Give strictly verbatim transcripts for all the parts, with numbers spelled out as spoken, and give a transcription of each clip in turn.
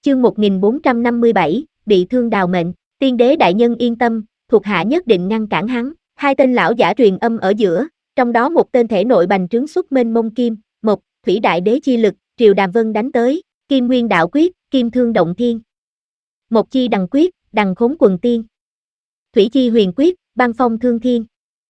chương một nghìn bốn trăm năm mươi bảy, bị thương đào mệnh, tiên đế đại nhân yên tâm, thuộc hạ nhất định ngăn cản hắn. Hai tên lão giả truyền âm ở giữa, trong đó một tên thể nội bành trướng xuất mênh mông kim, một, thủy đại đế chi lực, Triều Đàm Vân đánh tới, kim nguyên đạo quyết, kim thương động thiên. Một chi đằng quyết, đằng khốn quần tiên. Thủy chi huyền quyết, băng phong thương thiên.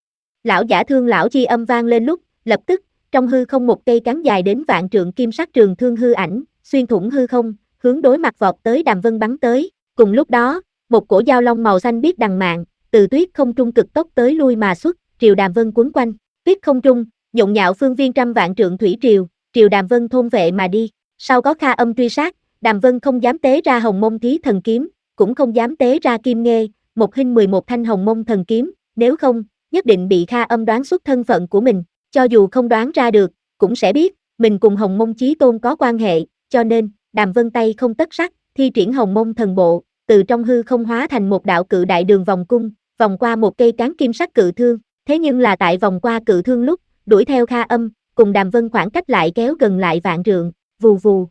Lão giả thương lão chi âm vang lên lúc, lập tức, trong hư không một cây cán dài đến vạn trượng kim sắc trường thương hư ảnh, xuyên thủng hư không, hướng đối mặt vọt tới Đàm Vân bắn tới. Cùng lúc đó, một cổ dao long màu xanh biếc đằng mạn, từ tuyết không trung cực tốc tới lui mà xuất, Triều Đàm Vân quấn quanh, tuyết không trung, nhộn nhạo phương viên trăm vạn trượng thủy triều, Triều Đàm Vân thôn vệ mà đi. Sau có Kha Âm truy sát, Đàm Vân không dám tế ra Hồng Mông Thí Thần Kiếm, cũng không dám tế ra Kim Nghê, một hình mười một thanh Hồng Mông Thần Kiếm, nếu không, nhất định bị Kha Âm đoán xuất thân phận của mình, cho dù không đoán ra được, cũng sẽ biết, mình cùng Hồng Mông Chí Tôn có quan hệ, cho nên, Đàm Vân tay không tất sắc, thi triển Hồng Mông Thần Bộ, từ trong hư không hóa thành một đạo cự đại đường vòng cung, vòng qua một cây cán kim sắc cự thương, thế nhưng là tại vòng qua cự thương lúc, đuổi theo Kha Âm, cùng Đàm Vân khoảng cách lại kéo gần lại vạn trượng, vù vù.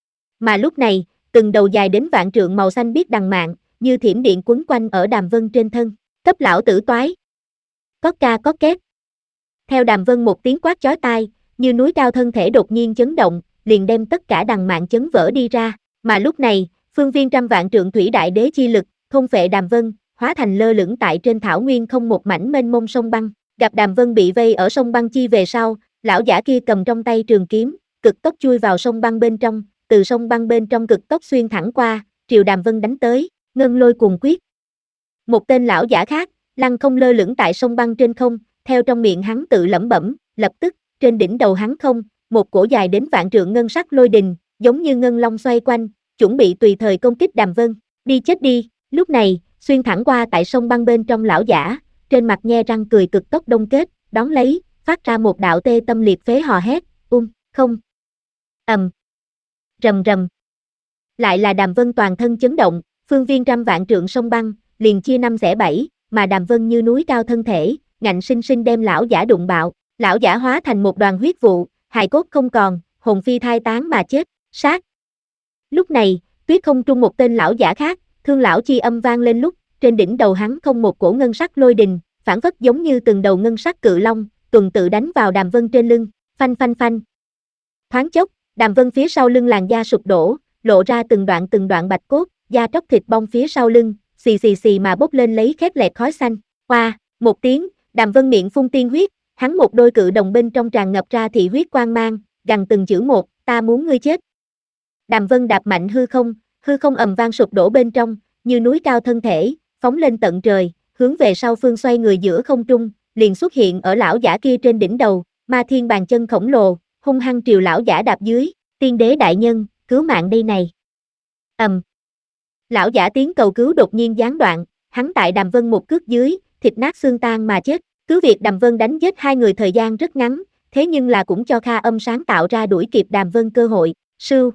Mà lúc này, từng đầu dài đến vạn trượng màu xanh biếc đằng mạn, như thiểm điện quấn quanh ở Đàm Vân trên thân, cấp lão tử toái. Có ca có két. Theo Đàm Vân một tiếng quát chói tai, như núi cao thân thể đột nhiên chấn động, liền đem tất cả đằng mạn chấn vỡ đi ra, mà lúc này, phương viên trăm vạn trượng thủy đại đế chi lực, thôn phệ Đàm Vân, hóa thành lơ lửng tại trên thảo nguyên không một mảnh mênh mông sông băng. Gặp Đàm Vân bị vây ở sông băng chi về sau, lão giả kia cầm trong tay trường kiếm, cực tốc chui vào sông băng bên trong, từ sông băng bên trong cực tốc xuyên thẳng qua, Triều Đàm Vân đánh tới, ngân lôi cuồng quyết. Một tên lão giả khác, lăng không lơ lửng tại sông băng trên không, theo trong miệng hắn tự lẩm bẩm, lập tức, trên đỉnh đầu hắn không, một cổ dài đến vạn trượng ngân sắc lôi đình, giống như ngân long xoay quanh, chuẩn bị tùy thời công kích Đàm Vân, đi chết đi. Lúc này, xuyên thẳng qua tại sông băng bên trong lão giả, trên mặt nhe răng cười cực tốc đông kết, đón lấy, phát ra một đạo tê tâm liệt phế hò hét, um, không. Ầm. Rầm rầm. Lại là Đàm Vân toàn thân chấn động, phương viên trăm vạn trượng sông băng, liền chia năm xẻ bảy, mà Đàm Vân như núi cao thân thể, ngạnh sinh sinh đem lão giả đụng bạo, lão giả hóa thành một đoàn huyết vụ, hài cốt không còn, hồn phi thai tán mà chết, sát. Lúc này, tuyết không trung một tên lão giả khác, thương lão chi âm vang lên lúc, trên đỉnh đầu hắn không một cổ ngân sắc lôi đình, phản phất giống như từng đầu ngân sắc cự long, tuần tự đánh vào Đàm Vân trên lưng, phanh phanh phanh. Thoáng chốc, Đàm Vân phía sau lưng làn da sụp đổ, lộ ra từng đoạn từng đoạn bạch cốt, da tróc thịt bong phía sau lưng, xì xì xì mà bốc lên lấy khét lẹt khói xanh. Qua, một tiếng, Đàm Vân miệng phun tiên huyết, hắn một đôi cự đồng bên trong tràn ngập ra thị huyết quang mang, gằn từng chữ một, ta muốn ngươi chết. Đàm Vân đạp mạnh hư không, hư không ầm vang sụp đổ bên trong, như núi cao thân thể, phóng lên tận trời, hướng về sau phương xoay người giữa không trung, liền xuất hiện ở lão giả kia trên đỉnh đầu, ma thiên bàn chân khổng lồ, hung hăng triều lão giả đạp dưới, tiên đế đại nhân, cứu mạng đây này. Ầm. Lão giả tiếng cầu cứu đột nhiên gián đoạn, hắn tại Đàm Vân một cước dưới, thịt nát xương tan mà chết, cứ việc Đàm Vân đánh giết hai người thời gian rất ngắn, thế nhưng là cũng cho Kha Âm sáng tạo ra đuổi kịp Đàm Vân cơ hội, sưu.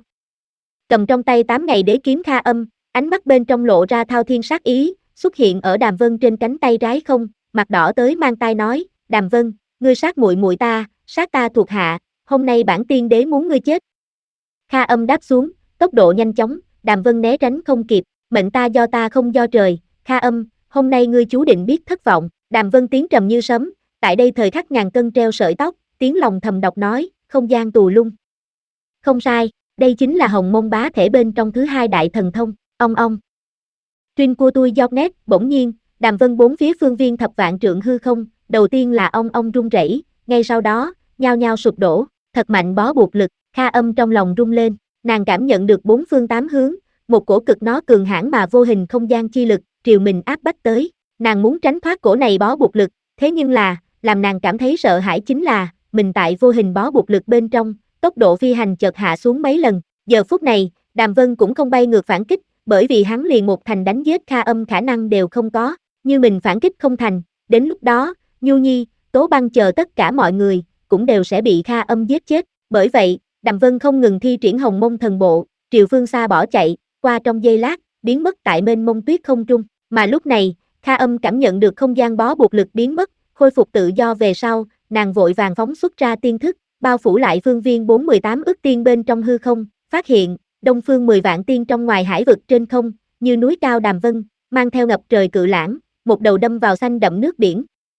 Cầm trong tay tám ngày đế kiếm Kha Âm, ánh mắt bên trong lộ ra thao thiên sát ý, xuất hiện ở Đàm Vân trên cánh tay trái không, mặt đỏ tới mang tai nói, Đàm Vân, ngươi sát muội muội ta, sát ta thuộc hạ, hôm nay bản tiên đế muốn ngươi chết. Kha Âm đáp xuống, tốc độ nhanh chóng, Đàm Vân né tránh không kịp, mệnh ta do ta không do trời, Kha Âm, hôm nay ngươi chú định biết thất vọng. Đàm Vân tiếng trầm như sấm, tại đây thời khắc ngàn cân treo sợi tóc, tiếng lòng thầm độc nói, không gian tù lung. Không sai, đây chính là Hồng Mông bá thể bên trong thứ hai đại thần thông, ong ong. Truyên của tôi giọt nét, bỗng nhiên, Đàm Vân bốn phía phương viên thập vạn trượng hư không, đầu tiên là ong ong rung rẩy, ngay sau đó, nhao nhao sụp đổ, thật mạnh bó buộc lực, Kha Âm trong lòng rung lên, nàng cảm nhận được bốn phương tám hướng, một cổ cực nó cường hãn mà vô hình không gian chi lực, triều mình áp bách tới, nàng muốn tránh thoát cổ này bó buộc lực, thế nhưng là, làm nàng cảm thấy sợ hãi chính là, mình tại vô hình bó buộc lực bên trong, tốc độ phi hành chợt hạ xuống mấy lần, giờ phút này, Đàm Vân cũng không bay ngược phản kích, bởi vì hắn liền một thành đánh giết Kha Âm khả năng đều không có, như mình phản kích không thành, đến lúc đó, Nhu Nhi, Tố Băng chờ tất cả mọi người, cũng đều sẽ bị Kha Âm giết chết, bởi vậy, Đàm Vân không ngừng thi triển Hồng Mông thần bộ, triều phương xa bỏ chạy, qua trong giây lát, biến mất tại mênh mông tuyết không trung, mà lúc này, Kha Âm cảm nhận được không gian bó buộc lực biến mất, khôi phục tự do về sau, nàng vội vàng phóng xuất ra tiên thức, bao phủ lại phương viên bốn mươi tám ức tiên bên trong hư không, phát hiện, đông phương mười vạn tiên trong ngoài hải vực trên không, như núi cao Đàm Vân, mang theo ngập trời cự lãng, một đầu đâm vào xanh đậm nước biển.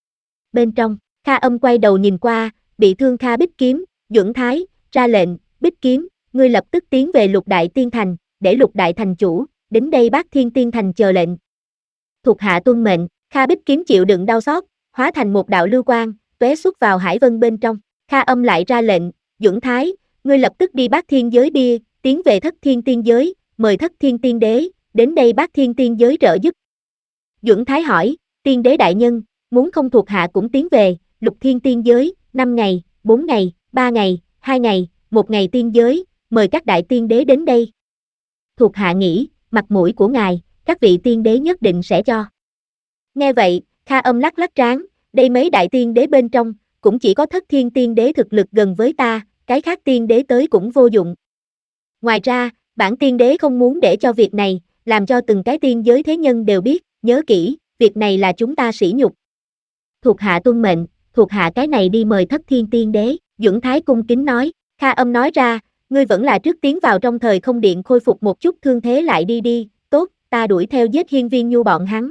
Bên trong, Kha Âm quay đầu nhìn qua, bị thương Kha Bích Kiếm, Duẩn Thái, ra lệnh, Bích Kiếm, ngươi lập tức tiến về Lục Đại Tiên Thành, để Lục Đại Thành chủ, đến đây Bát Thiên Tiên Thành chờ lệnh. Thuộc hạ tuân mệnh, Kha Bích Kiếm chịu đựng đau xót, hóa thành một đạo lưu quang, tóe xuất vào hải vân bên trong. Kha Âm lại ra lệnh, Duẩn Thái, ngươi lập tức đi Bát Thiên giới bia, tiến về Thất Thiên Tiên giới, mời Thất Thiên Tiên đế, đến đây Bát Thiên Tiên giới trợ giúp. Duẩn Thái hỏi, Tiên đế đại nhân, muốn không thuộc hạ cũng tiến về, Lục Thiên Tiên giới, năm ngày, bốn ngày, ba ngày, hai ngày, một ngày tiên giới, mời các đại tiên đế đến đây. Thuộc hạ nghĩ, mặt mũi của ngài, các vị tiên đế nhất định sẽ cho. Nghe vậy, Kha Âm lắc lắc trán, đây mấy đại tiên đế bên trong, cũng chỉ có Thất Thiên Tiên đế thực lực gần với ta, cái khác tiên đế tới cũng vô dụng. Ngoài ra, bản tiên đế không muốn để cho việc này, làm cho từng cái tiên giới thế nhân đều biết, nhớ kỹ, việc này là chúng ta sỉ nhục. Thuộc hạ tuân mệnh, thuộc hạ cái này đi mời Thất Thiên Tiên đế, Duẩn Thái cung kính nói. Kha Âm nói ra, ngươi vẫn là trước tiến vào trong thời không điện khôi phục một chút thương thế lại đi đi, tốt, ta đuổi theo giết Hiên Viên Nhu bọn hắn.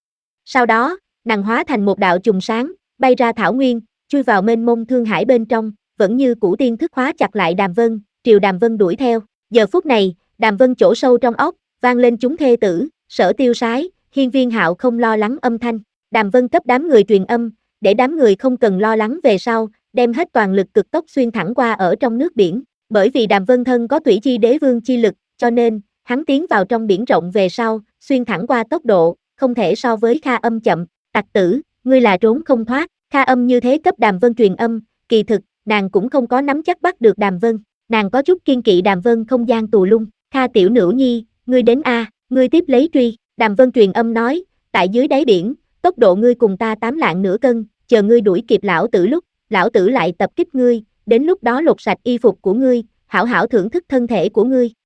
Sau đó, nàng hóa thành một đạo chùm sáng, bay ra thảo nguyên, chui vào mênh mông thương hải bên trong, vẫn như cũ tiên thức khóa chặt lại Đàm Vân, triều Đàm Vân đuổi theo. Giờ phút này, Đàm Vân chỗ sâu trong óc, vang lên chúng thê tử, Sở Tiêu Sái, Hiên Viên Hạo không lo lắng âm thanh. Đàm Vân cấp đám người truyền âm, để đám người không cần lo lắng về sau, đem hết toàn lực cực tốc xuyên thẳng qua ở trong nước biển. Bởi vì Đàm Vân thân có Thủy Chi Đế Vương chi lực, cho nên, hắn tiến vào trong biển rộng về sau, xuyên thẳng qua tốc độ, không thể so với Kha Âm chậm. Tặc tử, ngươi là trốn không thoát. Kha Âm như thế cấp Đàm Vân truyền âm, kỳ thực, nàng cũng không có nắm chắc bắt được Đàm Vân. Nàng có chút kiên kỵ Đàm Vân không gian tù lung. Kha tiểu nữ nhi, ngươi đến a, ngươi tiếp lấy truy. Đàm Vân truyền âm nói, tại dưới đáy biển, tốc độ ngươi cùng ta tám lạng nửa cân, chờ ngươi đuổi kịp lão tử lúc, lão tử lại tập kích ngươi, đến lúc đó lột sạch y phục của ngươi, hảo hảo thưởng thức thân thể của ngươi.